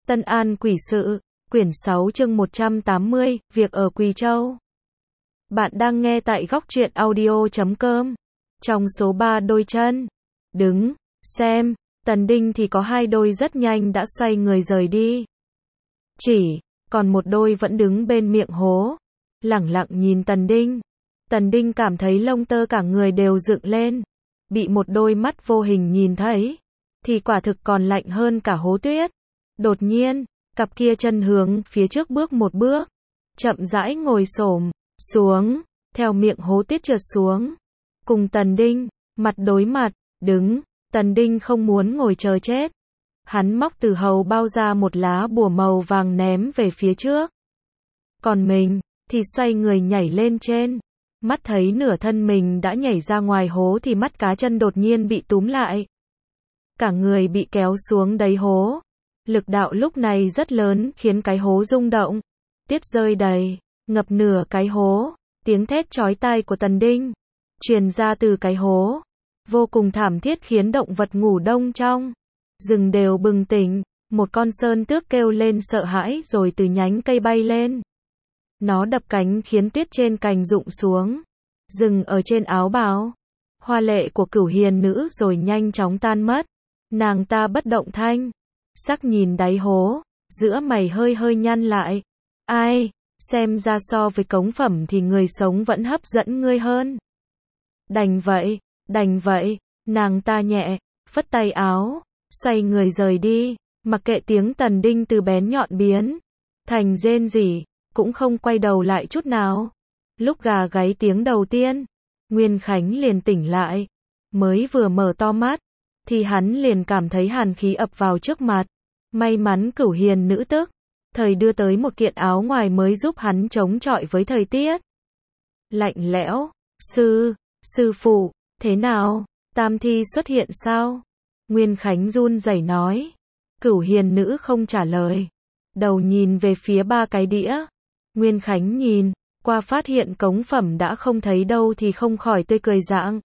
Tân An Quỷ Sự, quyển 6 chương 180, việc ở Quỳ Châu. Bạn đang nghe tại góc truyện audio.com. Trong số 3 đôi chân, đứng, xem, Tần Đinh thì có 2 đôi rất nhanh đã xoay người rời đi. Còn một đôi vẫn đứng bên miệng hố, lẳng lặng nhìn Tần Đinh. Tần Đinh cảm thấy lông tơ cả người đều dựng lên. Bị một đôi mắt vô hình nhìn thấy, thì quả thực còn lạnh hơn cả hố tuyết. Đột nhiên, cặp kia chân hướng phía trước bước một bước, chậm rãi ngồi xổm xuống, theo miệng hố tuyết trượt xuống. Cùng Tần Đinh, mặt đối mặt, đứng. Tần Đinh không muốn ngồi chờ chết. Hắn móc từ hầu bao ra một lá bùa màu vàng ném về phía trước. Còn mình, thì xoay người nhảy lên trên. Mắt thấy nửa thân mình đã nhảy ra ngoài hố thì mắt cá chân đột nhiên bị túm lại. Cả người bị kéo xuống đáy hố. Lực đạo lúc này rất lớn khiến cái hố rung động. Tuyết rơi đầy, ngập nửa cái hố. Tiếng thét chói tai của Tần Đinh truyền ra từ cái hố, vô cùng thảm thiết khiến động vật ngủ đông trong rừng đều bừng tỉnh. Một con sơn tước kêu lên sợ hãi rồi từ nhánh cây bay lên. Nó đập cánh khiến tuyết trên cành rụng xuống, dừng ở trên áo bào hoa lệ của Cửu Hiền nữ rồi nhanh chóng tan mất. Nàng ta bất động thanh sắc nhìn đáy hố, giữa mày hơi hơi nhăn lại. Ai, xem ra so với cống phẩm thì người sống vẫn hấp dẫn ngươi hơn. Đành vậy, nàng ta nhẹ phất tay áo, xoay người rời đi, mặc kệ tiếng Tần Đinh từ bén nhọn biến thành rên rỉ, cũng không quay đầu lại chút nào. Lúc gà gáy tiếng đầu tiên, Nguyên Khánh liền tỉnh lại. Mới vừa mở to mắt, thì hắn liền cảm thấy hàn khí ập vào trước mặt. May mắn Cửu Hiền nữ tức thời đưa tới một kiện áo ngoài mới giúp hắn chống chọi với thời tiết lạnh lẽo. Sư phụ, thế nào? Tam thi xuất hiện sao? Nguyên Khánh run rẩy nói. Cửu Hiền nữ không trả lời, đầu nhìn về phía 3 cái đĩa. Nguyên Khánh nhìn qua phát hiện cống phẩm đã không thấy đâu thì không khỏi tươi cười rạng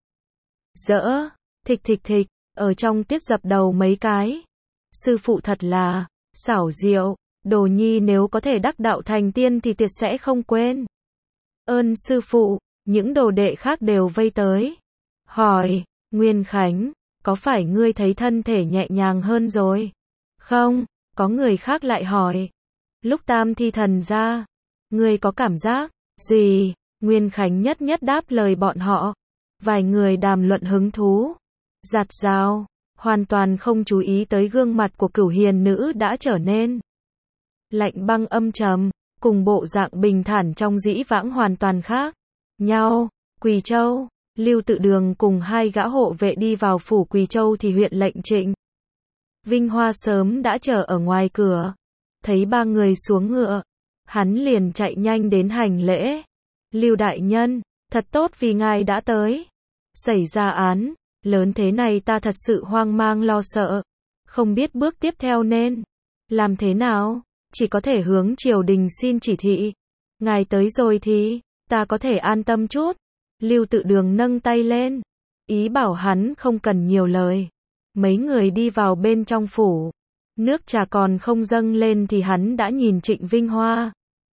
rỡ. Thịch, ở trong tiết dập đầu mấy cái. Sư phụ thật là xảo diệu, đồ nhi nếu có thể đắc đạo thành tiên thì tuyệt sẽ không quên ơn sư phụ. Những đồ đệ khác đều vây tới hỏi, Nguyên Khánh, có phải ngươi thấy thân thể nhẹ nhàng hơn rồi không? Có người khác lại hỏi, lúc tam thi thần ra, ngươi có cảm giác gì? Nguyên Khánh nhất đáp lời bọn họ. Vài người đàm luận hứng thú giạt rào, hoàn toàn không chú ý tới gương mặt của Cửu Hiền nữ đã trở nên lạnh băng âm trầm, cùng bộ dạng bình thản trong dĩ vãng hoàn toàn khác nhau. Quỳ Châu, Lưu Tự Đường cùng 2 gã hộ vệ đi vào phủ Quỳ Châu thì huyện lệnh Trịnh Vinh Hoa sớm đã chờ ở ngoài cửa. Thấy 3 người xuống ngựa, hắn liền chạy nhanh đến hành lễ. Lưu đại nhân, thật tốt vì ngài đã tới. Xảy ra án lớn thế này ta thật sự hoang mang lo sợ, không biết bước tiếp theo nên làm thế nào, chỉ có thể hướng triều đình xin chỉ thị. Ngài tới rồi thì ta có thể an tâm chút. Lưu Tự Đường nâng tay lên, ý bảo hắn không cần nhiều lời. Mấy người đi vào bên trong phủ. Nước trà còn không dâng lên thì hắn đã nhìn Trịnh Vinh Hoa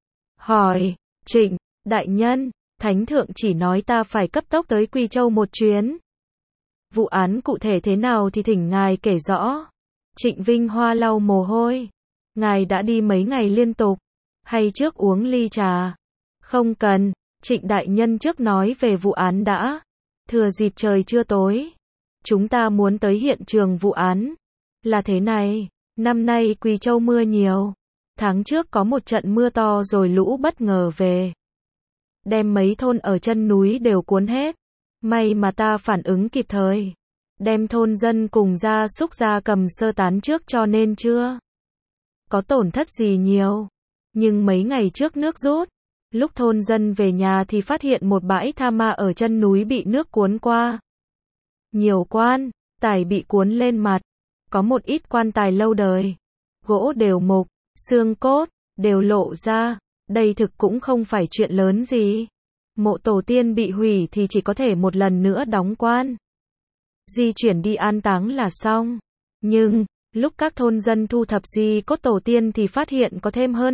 hỏi, Trịnh đại nhân, Thánh thượng chỉ nói ta phải cấp tốc tới Quỳ Châu một chuyến. Vụ án cụ thể thế nào thì thỉnh ngài kể rõ. Trịnh Vinh Hoa lau mồ hôi. Ngài đã đi mấy ngày liên tục, hay trước uống ly trà? Không cần, Trịnh đại nhân trước nói về vụ án đã. Thừa dịp trời chưa tối, chúng ta muốn tới hiện trường vụ án. Là thế này, năm nay Quỳ Châu mưa nhiều. Tháng trước có một trận mưa to rồi lũ bất ngờ về, đem mấy thôn ở chân núi đều cuốn hết. May mà ta phản ứng kịp thời, đem thôn dân cùng gia súc gia cầm sơ tán trước cho nên chưa có tổn thất gì nhiều. Nhưng mấy ngày trước nước rút, lúc thôn dân về nhà thì phát hiện một bãi tha ma ở chân núi bị nước cuốn qua. Nhiều quan tài bị cuốn lên mặt, có một ít quan tài lâu đời, gỗ đều mục, xương cốt đều lộ ra. Đây thực cũng không phải chuyện lớn gì. Mộ tổ tiên bị hủy thì chỉ có thể một lần nữa đóng quan, di chuyển đi an táng là xong. Nhưng Lúc các thôn dân thu thập di cốt tổ tiên thì phát hiện có thêm hơn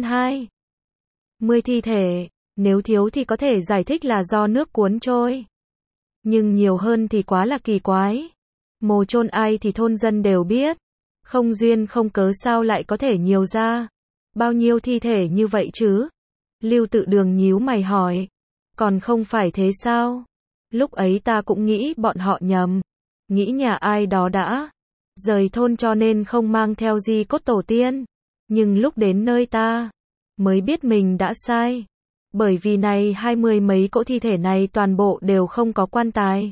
20 thi thể, nếu thiếu thì có thể giải thích là do nước cuốn trôi. Nhưng nhiều hơn thì quá là kỳ quái. Mồ chôn ai thì thôn dân đều biết, không duyên không cớ sao lại có thể nhiều ra. Bao nhiêu thi thể như vậy chứ? Lưu Tự Đường nhíu mày hỏi. Còn không phải thế sao? Lúc ấy ta cũng nghĩ bọn họ nhầm. Nghĩ nhà ai đó đã rời thôn cho nên không mang theo di cốt tổ tiên. Nhưng lúc đến nơi ta mới biết mình đã sai. Bởi vì này 20 mấy cỗ thi thể này toàn bộ đều không có quan tài,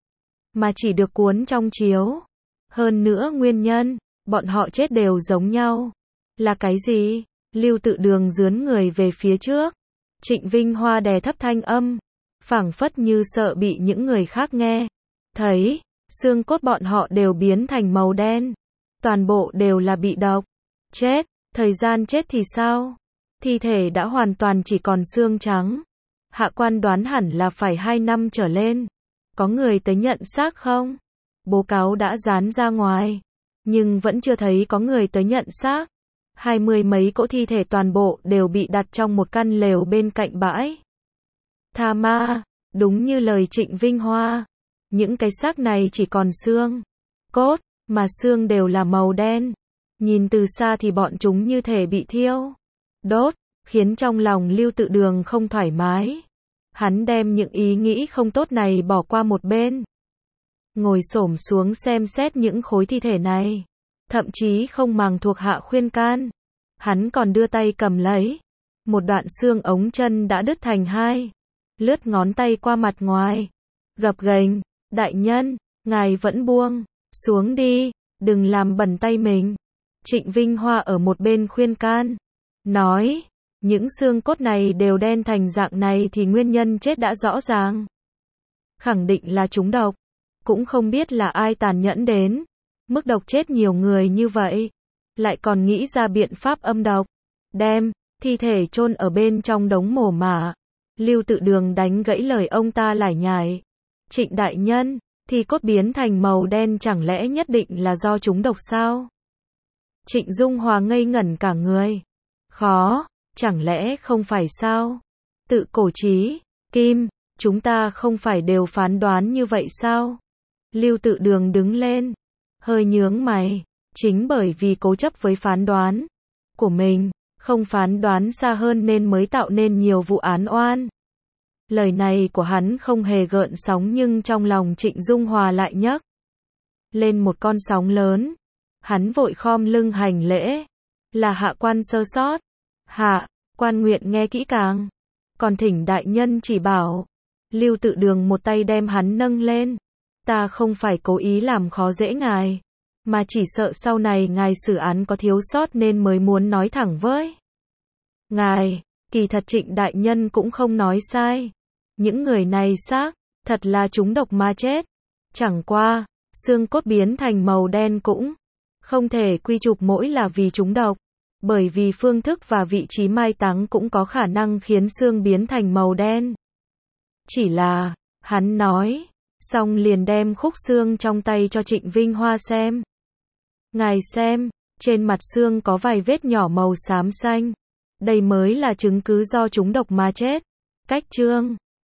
mà chỉ được cuốn trong chiếu. Hơn nữa nguyên nhân, bọn họ chết đều giống nhau. Là cái gì? Lưu Tự Đường dướn người về phía trước. Trịnh Vinh Hoa đè thấp thanh âm, phảng phất như sợ bị những người khác nghe thấy. Xương cốt bọn họ đều biến thành màu đen. Toàn bộ đều là bị độc chết. Thời gian chết thì sao? Thi thể đã hoàn toàn chỉ còn xương trắng. Hạ quan đoán hẳn là phải 2 năm trở lên. Có người tới nhận xác không? Báo cáo đã dán ra ngoài, nhưng vẫn chưa thấy có người tới nhận xác. 20 mấy cỗ thi thể toàn bộ đều bị đặt trong một căn lều bên cạnh bãi tha ma. Đúng như lời Trịnh Vinh Hoa, những cái xác này chỉ còn xương cốt, mà xương đều là màu đen. Nhìn từ xa thì bọn chúng như thể bị thiêu đốt, khiến trong lòng Lưu Tự Đường không thoải mái. Hắn đem những ý nghĩ không tốt này bỏ qua một bên, ngồi xổm xuống xem xét những khối thi thể này, thậm chí không màng thuộc hạ khuyên can. Hắn còn đưa tay cầm lấy một đoạn xương ống chân đã đứt thành hai, lướt ngón tay qua mặt ngoài, gập ghềnh. Đại nhân, ngài vẫn buông xuống đi, đừng làm bẩn tay mình. Trịnh Vinh Hoa ở một bên khuyên can, nói, những xương cốt này đều đen thành dạng này thì nguyên nhân chết đã rõ ràng. Khẳng định là trúng độc. Cũng không biết là ai tàn nhẫn đến mức độc chết nhiều người như vậy, lại còn nghĩ ra biện pháp âm độc, đem thi thể chôn ở bên trong đống mồ mả. Lưu Tự Đường đánh gãy lời ông ta lải nhải. Trịnh đại nhân, thi cốt biến thành màu đen chẳng lẽ nhất định là do trúng độc sao? Trịnh Dung Hòa ngây ngẩn cả người. Khó, chẳng lẽ không phải sao? Tự cổ chí kim, chúng ta không phải đều phán đoán như vậy sao? Lưu Tự Đường đứng lên, hơi nhướng mày. Chính bởi vì cố chấp với phán đoán của mình, không phán đoán xa hơn nên mới tạo nên nhiều vụ án oan. Lời này của hắn không hề gợn sóng nhưng trong lòng Trịnh Dung Hòa lại nhấc lên một con sóng lớn. Hắn vội khom lưng hành lễ. Là hạ quan sơ sót. Hạ quan nguyện nghe kỹ càng. Còn thỉnh đại nhân chỉ bảo. Lưu Tự Đường một tay đem hắn nâng lên. Ta không phải cố ý làm khó dễ ngài, mà chỉ sợ sau này ngài xử án có thiếu sót nên mới muốn nói thẳng với ngài. Kỳ thật Trịnh đại nhân cũng không nói sai. Những người này xác thật là trúng độc mà chết. Chẳng qua, xương cốt biến thành màu đen cũng không thể quy chụp mỗi là vì trúng độc, bởi vì phương thức và vị trí mai táng cũng có khả năng khiến xương biến thành màu đen. Chỉ là, hắn nói, xong liền đem khúc xương trong tay cho Trịnh Vinh Hoa xem. Ngài xem, trên mặt xương có vài vết nhỏ màu xám xanh. Đây mới là chứng cứ do trúng độc mà chết. Cách chương